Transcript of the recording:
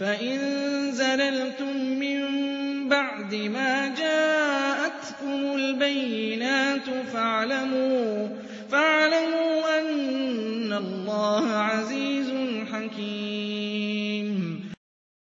فَإِن زَلَلْتُم مِّن بَعْدِ مَا جَاءَتْكُمُ الْبَيِّنَاتُ فَاعْلَمُوا أَنَّ اللَّهَ عَزِيزٌ حَكِيمٌ